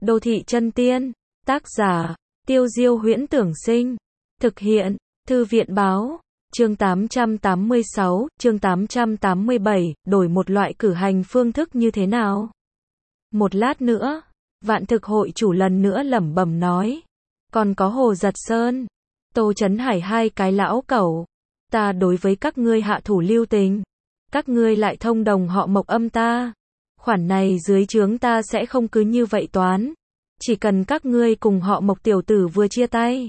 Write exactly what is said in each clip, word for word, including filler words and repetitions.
Đô thị chân tiên, tác giả, Tiêu Diêu Huyễn Tưởng Sinh, thực hiện, Thư viện báo, chương tám trăm tám mươi sáu, chương tám trăm tám mươi bảy, đổi một loại cử hành phương thức như thế nào? Một lát nữa, Vạn Thực hội chủ lần nữa lẩm bẩm nói, còn có Hồ Giật Sơn, Tô Chấn Hải hai cái lão cẩu, ta đối với các ngươi hạ thủ lưu tình, các ngươi lại thông đồng họ Mộc âm ta. Khoản này dưới trướng ta sẽ không cứ như vậy toán. Chỉ cần các ngươi cùng họ Mộc tiểu tử vừa chia tay,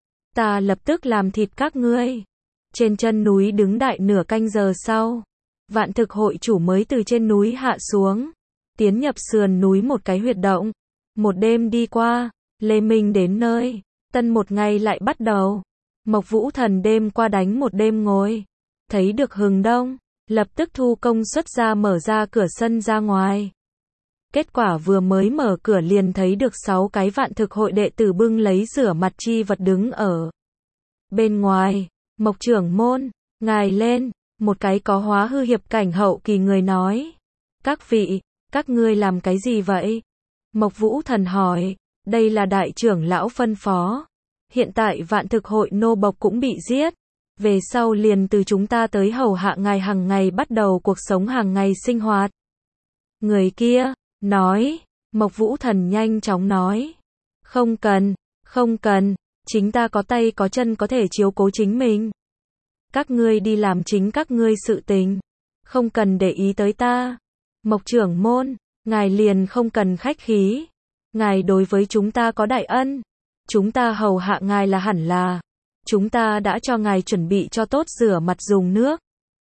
ta lập tức làm thịt các ngươi. Trên chân núi đứng đại nửa canh giờ sau, Vạn Thực hội chủ mới từ trên núi hạ xuống, tiến nhập sườn núi một cái huyệt động. Một đêm đi qua, Lê Minh đến nơi, tân một ngày lại bắt đầu. Mộc Vũ Thần đêm qua đánh một đêm ngồi, thấy được hừng đông, lập tức thu công xuất ra mở ra cửa sân ra ngoài. Kết quả vừa mới mở cửa liền thấy được sáu cái Vạn Thực hội đệ tử bưng lấy rửa mặt chi vật đứng ở bên ngoài. Mộc trưởng môn, ngài lên, một cái có hóa hư hiệp cảnh hậu kỳ người nói. Các vị, các ngươi làm cái gì vậy? Mộc Vũ Thần hỏi, đây là đại trưởng lão phân phó. Hiện tại Vạn Thực hội nô bộc cũng bị giết. Về sau liền từ chúng ta tới hầu hạ ngài hàng ngày bắt đầu cuộc sống hàng ngày sinh hoạt. Người kia, nói, Mộc Vũ Thần nhanh chóng nói. Không cần, không cần, chính ta có tay có chân có thể chiếu cố chính mình. Các ngươi đi làm chính các ngươi sự tình. Không cần để ý tới ta. Mộc trưởng môn, ngài liền không cần khách khí. Ngài đối với chúng ta có đại ân. Chúng ta hầu hạ ngài là hẳn là. Chúng ta đã cho ngài chuẩn bị cho tốt rửa mặt dùng nước.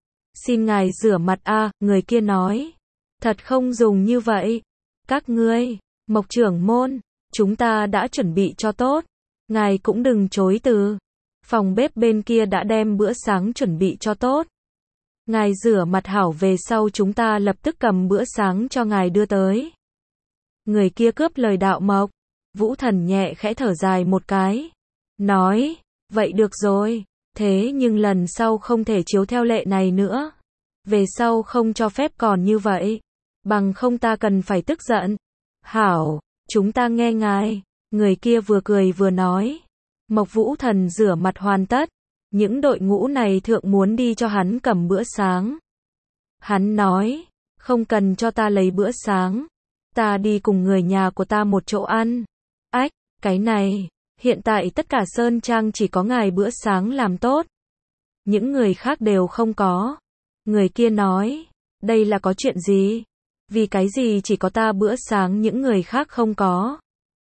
Xin ngài rửa mặt a, à, người kia nói. Thật không dùng như vậy. Các ngươi, Mộc trưởng môn, chúng ta đã chuẩn bị cho tốt. Ngài cũng đừng chối từ. Phòng bếp bên kia đã đem bữa sáng chuẩn bị cho tốt. Ngài rửa mặt hảo về sau chúng ta lập tức cầm bữa sáng cho ngài đưa tới. Người kia cướp lời đạo Mộc. Vũ Thần nhẹ khẽ thở dài một cái. Nói, vậy được rồi, thế nhưng lần sau không thể chiếu theo lệ này nữa. Về sau không cho phép còn như vậy. Bằng không ta cần phải tức giận. Hảo, chúng ta nghe ngài. Người kia vừa cười vừa nói. Mộc Vũ Thần rửa mặt hoàn tất. Những đội ngũ này thượng muốn đi cho hắn cầm bữa sáng. Hắn nói, không cần cho ta lấy bữa sáng. Ta đi cùng người nhà của ta một chỗ ăn. Ách, cái này, hiện tại tất cả Sơn Trang chỉ có ngài bữa sáng làm tốt. Những người khác đều không có. Người kia nói, đây là có chuyện gì? Vì cái gì chỉ có ta bữa sáng những người khác không có?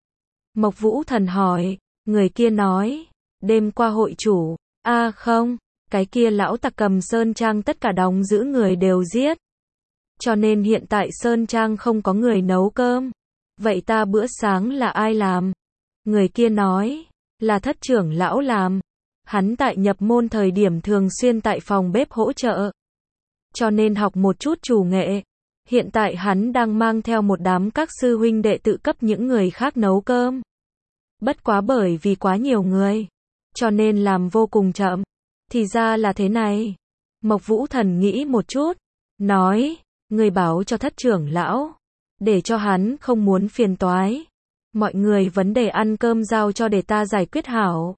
Mộc Vũ Thần hỏi, người kia nói, đêm qua hội chủ, a à không, cái kia lão tặc cầm Sơn Trang tất cả đóng giữ người đều giết. Cho nên hiện tại Sơn Trang không có người nấu cơm. Vậy ta bữa sáng là ai làm? Người kia nói, là thất trưởng lão làm. Hắn tại nhập môn thời điểm thường xuyên tại phòng bếp hỗ trợ. Cho nên học một chút chủ nghệ. Hiện tại hắn đang mang theo một đám các sư huynh đệ tự cấp những người khác nấu cơm. Bất quá bởi vì quá nhiều người, cho nên làm vô cùng chậm. Thì ra là thế này. Mộc Vũ Thần nghĩ một chút, nói, người báo cho thất trưởng lão, để cho hắn không muốn phiền toái. Mọi người vấn đề ăn cơm giao cho để ta giải quyết hảo.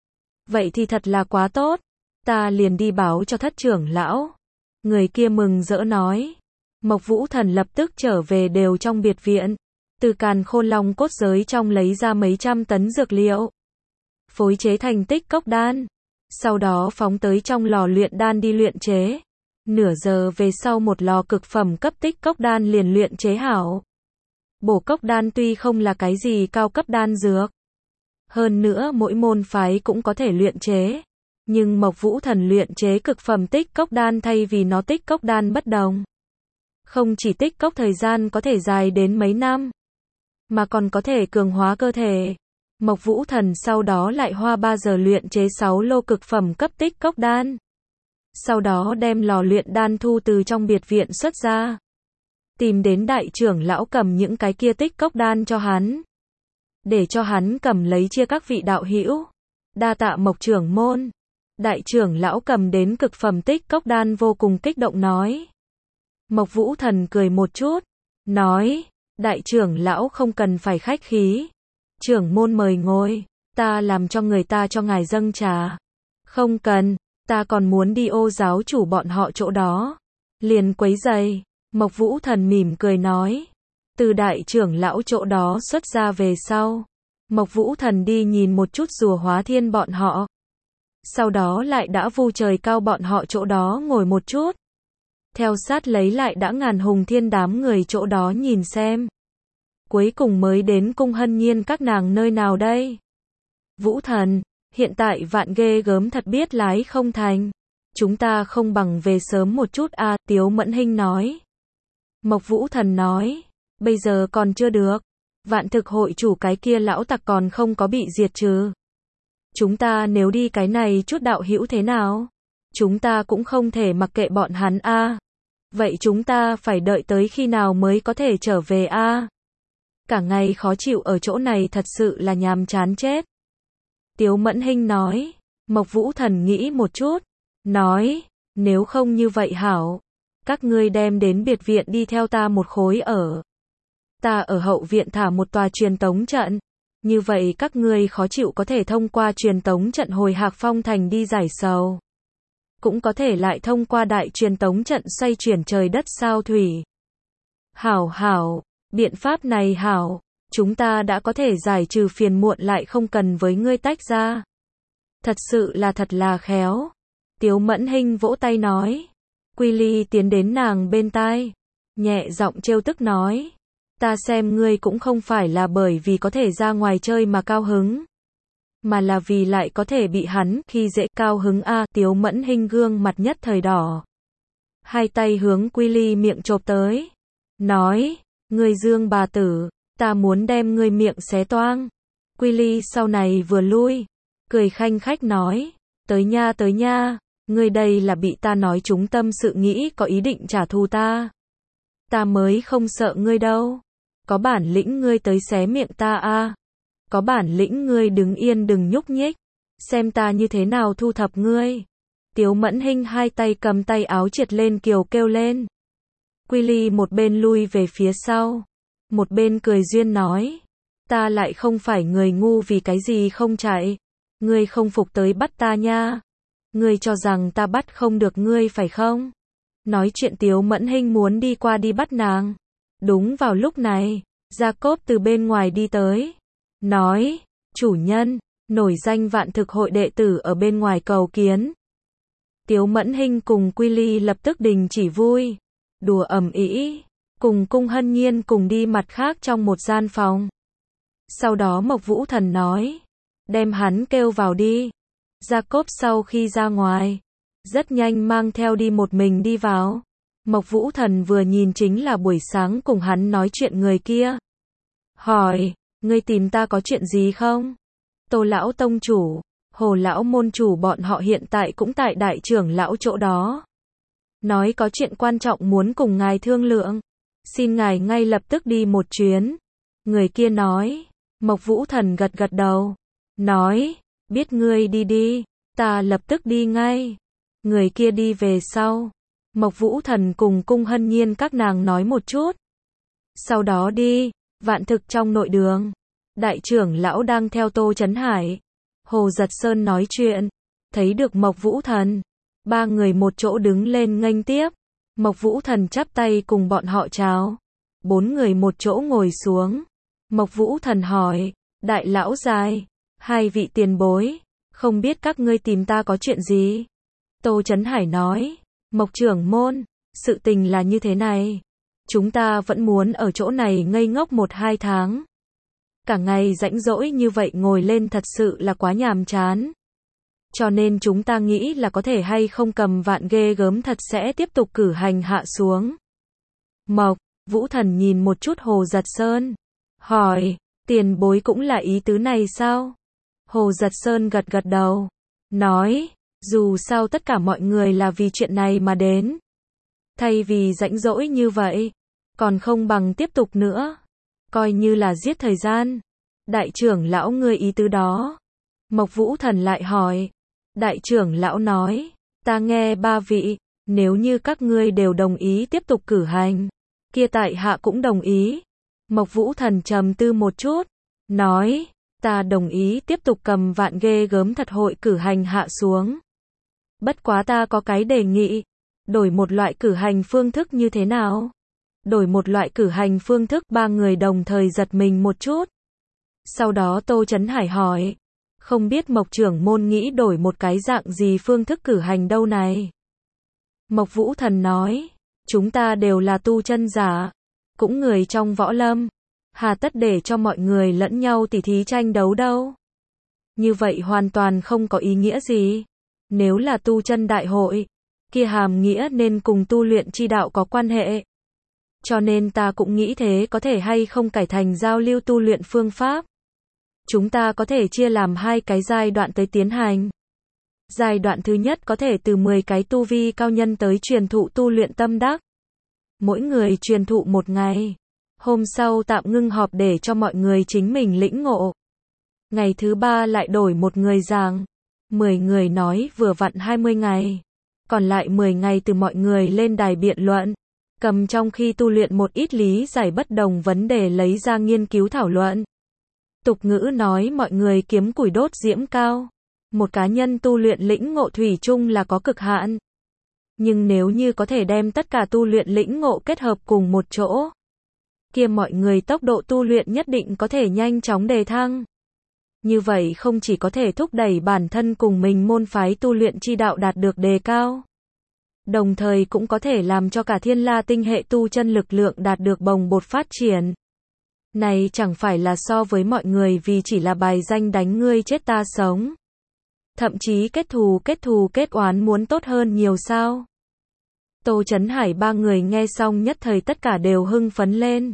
Vậy thì thật là quá tốt. Ta liền đi báo cho thất trưởng lão. Người kia mừng rỡ nói. Mộc Vũ Thần lập tức trở về đều trong biệt viện. Từ càn khôn long cốt giới trong lấy ra mấy trăm tấn dược liệu. Phối chế thành tích cốc đan. Sau đó phóng tới trong lò luyện đan đi luyện chế. Nửa giờ về sau một lò cực phẩm cấp tích cốc đan liền luyện chế hảo. Bổ cốc đan tuy không là cái gì cao cấp đan dược. Hơn nữa mỗi môn phái cũng có thể luyện chế. Nhưng Mộc Vũ Thần luyện chế cực phẩm tích cốc đan thay vì nó tích cốc đan bất đồng. Không chỉ tích cốc thời gian có thể dài đến mấy năm, mà còn có thể cường hóa cơ thể. Mộc Vũ Thần sau đó lại hoa ba giờ luyện chế sáu lô cực phẩm cấp tích cốc đan. Sau đó đem lò luyện đan thu từ trong biệt viện xuất ra. Tìm đến đại trưởng lão cầm những cái kia tích cốc đan cho hắn. Để cho hắn cầm lấy chia các vị đạo hữu. Đa tạ Mộc trưởng môn. Đại trưởng lão cầm đến cực phẩm tích cốc đan vô cùng kích động nói. Mộc Vũ Thần cười một chút. Nói, Đại trưởng lão không cần phải khách khí. Trưởng môn mời ngồi, ta làm cho người ta cho ngài dâng trà. Không cần, ta còn muốn đi ô giáo chủ bọn họ chỗ đó. Liền quấy giày, Mộc Vũ Thần mỉm cười nói. Từ đại trưởng lão chỗ đó xuất ra về sau. Mộc Vũ Thần đi nhìn một chút rùa hóa thiên bọn họ. Sau đó lại đã vu trời cao bọn họ chỗ đó ngồi một chút. Theo sát lấy lại đã ngàn hùng thiên đám người chỗ đó nhìn xem. Cuối cùng mới đến cung hân nhiên các nàng nơi nào đây? Vũ Thần, hiện tại vạn ghê gớm thật biết lái không thành. Chúng ta không bằng về sớm một chút a, Tiếu Mẫn Hinh nói. Mộc Vũ Thần nói, bây giờ còn chưa được. Vạn thực hội chủ cái kia lão tặc còn không có bị diệt trừ. Chúng ta nếu đi cái này chút đạo hữu thế nào? Chúng ta cũng không thể mặc kệ bọn hắn a. Vậy chúng ta phải đợi tới khi nào mới có thể trở về a? Cả ngày khó chịu ở chỗ này thật sự là nhàm chán chết. Tiếu Mẫn Hinh nói. Mộc Vũ Thần nghĩ một chút. Nói, nếu không như vậy hảo. Các ngươi đem đến biệt viện đi theo ta một khối ở. Ta ở hậu viện thả một tòa truyền tống trận. Như vậy các ngươi khó chịu có thể thông qua truyền tống trận hồi Hạc Phong Thành đi giải sầu. Cũng có thể lại thông qua đại truyền tống trận xoay chuyển trời đất sao thủy. Hảo hảo, biện pháp này hảo, chúng ta đã có thể giải trừ phiền muộn lại không cần với ngươi tách ra. Thật sự là thật là khéo. Tiếu Mẫn Hinh vỗ tay nói. Quy Ly tiến đến nàng bên tai. Nhẹ giọng trêu tức nói. Ta xem ngươi cũng không phải là bởi vì có thể ra ngoài chơi mà cao hứng. Mà là vì lại có thể bị hắn khi dễ cao hứng a. À, Tiếu Mẫn Hinh gương mặt nhất thời đỏ. Hai tay hướng Quy Ly miệng chộp tới. Nói, ngươi dương bà tử, ta muốn đem ngươi miệng xé toang. Quy Ly sau này vừa lui. Cười khanh khách nói. Tới nha tới nha, ngươi đây là bị ta nói trúng tâm sự nghĩ có ý định trả thù ta. Ta mới không sợ ngươi đâu. Có bản lĩnh ngươi tới xé miệng ta a. À. Có bản lĩnh ngươi đứng yên đừng nhúc nhích. Xem ta như thế nào thu thập ngươi. Tiếu Mẫn Hinh hai tay cầm tay áo triệt lên kiều kêu lên. Quy Ly một bên lui về phía sau. Một bên cười duyên nói. Ta lại không phải người ngu vì cái gì không chạy. Ngươi không phục tới bắt ta nha. Ngươi cho rằng ta bắt không được ngươi phải không? Nói chuyện Tiếu Mẫn Hinh muốn đi qua đi bắt nàng. Đúng vào lúc này, Jacob từ bên ngoài đi tới. Nói, chủ nhân, nổi danh vạn thực hội đệ tử ở bên ngoài cầu kiến. Tiếu Mẫn Hinh cùng Quy Ly lập tức đình chỉ vui. Đùa ầm ĩ, cùng cung hân nhiên cùng đi mặt khác trong một gian phòng. Sau đó Mộc Vũ Thần nói, đem hắn kêu vào đi. Jacob sau khi ra ngoài, rất nhanh mang theo đi một mình đi vào. Mộc Vũ Thần vừa nhìn chính là buổi sáng cùng hắn nói chuyện người kia. Hỏi, ngươi tìm ta có chuyện gì không? Tô lão tông chủ, Hồ lão môn chủ bọn họ hiện tại cũng tại đại trưởng lão chỗ đó. Nói có chuyện quan trọng muốn cùng ngài thương lượng. Xin ngài ngay lập tức đi một chuyến. Người kia nói. Mộc Vũ Thần gật gật đầu. Nói, biết ngươi đi đi, ta lập tức đi ngay. Người kia đi về sau. Mộc Vũ Thần cùng cung hân nhiên các nàng nói một chút. Sau đó đi, vạn thực trong nội đường. Đại trưởng lão đang theo Tô Chấn Hải. Hồ Giật Sơn nói chuyện. Thấy được Mộc Vũ Thần. Ba người một chỗ đứng lên nghênh tiếp. Mộc Vũ Thần chắp tay cùng bọn họ chào. Bốn người một chỗ ngồi xuống. Mộc Vũ Thần hỏi. Đại lão dài. Hai vị tiền bối. Không biết các ngươi tìm ta có chuyện gì? Tô Chấn Hải nói. Mộc trưởng môn. Sự tình là như thế này. Chúng ta vẫn muốn ở chỗ này ngây ngốc một hai tháng. Cả ngày rãnh rỗi như vậy ngồi lên thật sự là quá nhàm chán. Cho nên chúng ta nghĩ là có thể hay không cầm vạn ghê gớm thật sẽ tiếp tục cử hành hạ xuống. Mộc Vũ Thần nhìn một chút Hồ Giật Sơn. Hỏi, tiền bối cũng là ý tứ này sao? Hồ Giật Sơn gật gật đầu. Nói, dù sao tất cả mọi người là vì chuyện này mà đến. Thay vì rãnh rỗi như vậy, còn không bằng tiếp tục nữa. Coi như là giết thời gian. Đại trưởng lão ngươi ý tứ đó. Mộc Vũ Thần lại hỏi. Đại trưởng lão nói, ta nghe ba vị, nếu như các ngươi đều đồng ý tiếp tục cử hành, kia tại hạ cũng đồng ý. Mộc Vũ Thần trầm tư một chút, nói, ta đồng ý tiếp tục cầm vạn ghê gớm thật hội cử hành hạ xuống. Bất quá ta có cái đề nghị, đổi một loại cử hành phương thức như thế nào? Đổi một loại cử hành phương thức, ba người đồng thời giật mình một chút. Sau đó Tô Chấn Hải hỏi, không biết Mộc trưởng môn nghĩ đổi một cái dạng gì phương thức cử hành đâu này? Mộc Vũ Thần nói, chúng ta đều là tu chân giả, cũng người trong võ lâm, hà tất để cho mọi người lẫn nhau tỉ thí tranh đấu đâu. Như vậy hoàn toàn không có ý nghĩa gì. Nếu là tu chân đại hội, kia hàm nghĩa nên cùng tu luyện chi đạo có quan hệ. Cho nên ta cũng nghĩ thế, có thể hay không cải thành giao lưu tu luyện phương pháp. Chúng ta có thể chia làm hai cái giai đoạn tới tiến hành. Giai đoạn thứ nhất có thể từ mười cái tu vi cao nhân tới truyền thụ tu luyện tâm đắc. Mỗi người truyền thụ một ngày. Hôm sau tạm ngưng họp để cho mọi người chính mình lĩnh ngộ. Ngày thứ ba lại đổi một người giảng. mười người nói vừa vặn hai mươi ngày. Còn lại mười ngày từ mọi người lên đài biện luận. Cầm trong khi tu luyện một ít lý giải bất đồng vấn đề lấy ra nghiên cứu thảo luận. Tục ngữ nói mọi người kiếm củi đốt diễm cao. Một cá nhân tu luyện lĩnh ngộ thủy chung là có cực hạn. Nhưng nếu như có thể đem tất cả tu luyện lĩnh ngộ kết hợp cùng một chỗ, kia mọi người tốc độ tu luyện nhất định có thể nhanh chóng đề thăng. Như vậy không chỉ có thể thúc đẩy bản thân cùng mình môn phái tu luyện chi đạo đạt được đề cao, đồng thời cũng có thể làm cho cả thiên la tinh hệ tu chân lực lượng đạt được bồng bột phát triển. Này chẳng phải là so với mọi người vì chỉ là bài danh đánh ngươi chết ta sống. Thậm chí kết thù kết thù kết oán muốn tốt hơn nhiều sao. Tô Chấn Hải ba người nghe xong nhất thời tất cả đều hưng phấn lên.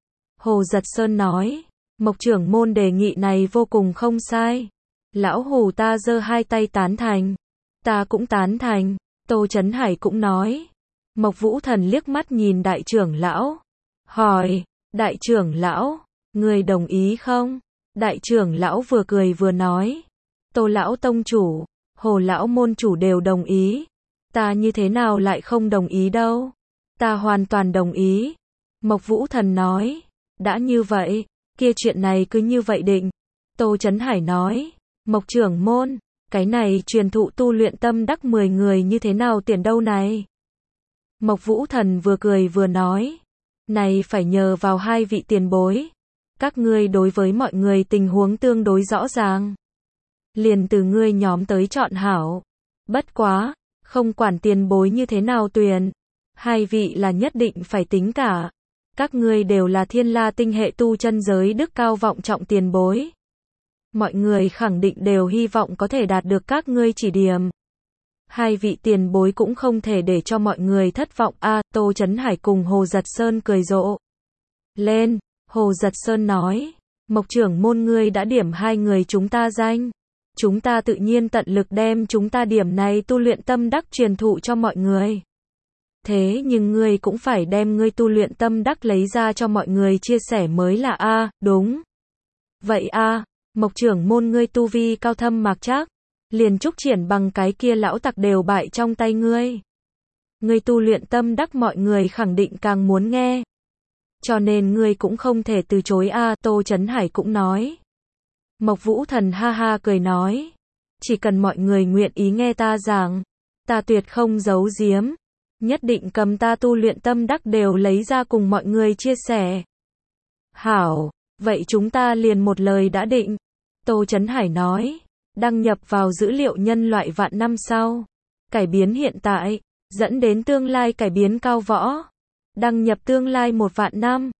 Hồ Giật Sơn nói, Mộc trưởng môn đề nghị này vô cùng không sai. Lão Hù ta giơ hai tay tán thành. Ta cũng tán thành. Tô Chấn Hải cũng nói. Mộc Vũ Thần liếc mắt nhìn đại trưởng lão. Hỏi, đại trưởng lão, người đồng ý không? Đại trưởng lão vừa cười vừa nói. Tô lão tông chủ, Hồ lão môn chủ đều đồng ý. Ta như thế nào lại không đồng ý đâu? Ta hoàn toàn đồng ý. Mộc Vũ Thần nói. Đã như vậy, kia chuyện này cứ như vậy định. Tô Chấn Hải nói. Mộc trưởng môn, cái này truyền thụ tu luyện tâm đắc mười người như thế nào tiền đâu này? Mộc Vũ Thần vừa cười vừa nói. Này phải nhờ vào hai vị tiền bối. Các ngươi đối với mọi người tình huống tương đối rõ ràng. Liền từ ngươi nhóm tới chọn hảo. Bất quá, không quản tiền bối như thế nào tuyển. Hai vị là nhất định phải tính cả. Các ngươi đều là thiên la tinh hệ tu chân giới đức cao vọng trọng tiền bối. Mọi người khẳng định đều hy vọng có thể đạt được các ngươi chỉ điểm. Hai vị tiền bối cũng không thể để cho mọi người thất vọng a. À, Tô Chấn Hải cùng Hồ Giật Sơn cười rộ lên. Hồ Giật Sơn nói, Mộc trưởng môn ngươi đã điểm hai người chúng ta danh. Chúng ta tự nhiên tận lực đem chúng ta điểm này tu luyện tâm đắc truyền thụ cho mọi người. Thế nhưng ngươi cũng phải đem ngươi tu luyện tâm đắc lấy ra cho mọi người chia sẻ mới là a. À, đúng. Vậy a, à, Mộc trưởng môn ngươi tu vi cao thâm mạc trác, liền trúc triển bằng cái kia lão tặc đều bại trong tay ngươi. Ngươi tu luyện tâm đắc mọi người khẳng định càng muốn nghe. Cho nên ngươi cũng không thể từ chối a. À, Tô Chấn Hải cũng nói. Mộc Vũ Thần ha ha cười nói. Chỉ cần mọi người nguyện ý nghe ta giảng, ta tuyệt không giấu giếm. Nhất định cầm ta tu luyện tâm đắc đều lấy ra cùng mọi người chia sẻ. Hảo, vậy chúng ta liền một lời đã định. Tô Chấn Hải nói. Đăng nhập vào dữ liệu nhân loại vạn năm sau. Cải biến hiện tại, dẫn đến tương lai cải biến cao võ. Đăng nhập tương lai một vạn năm.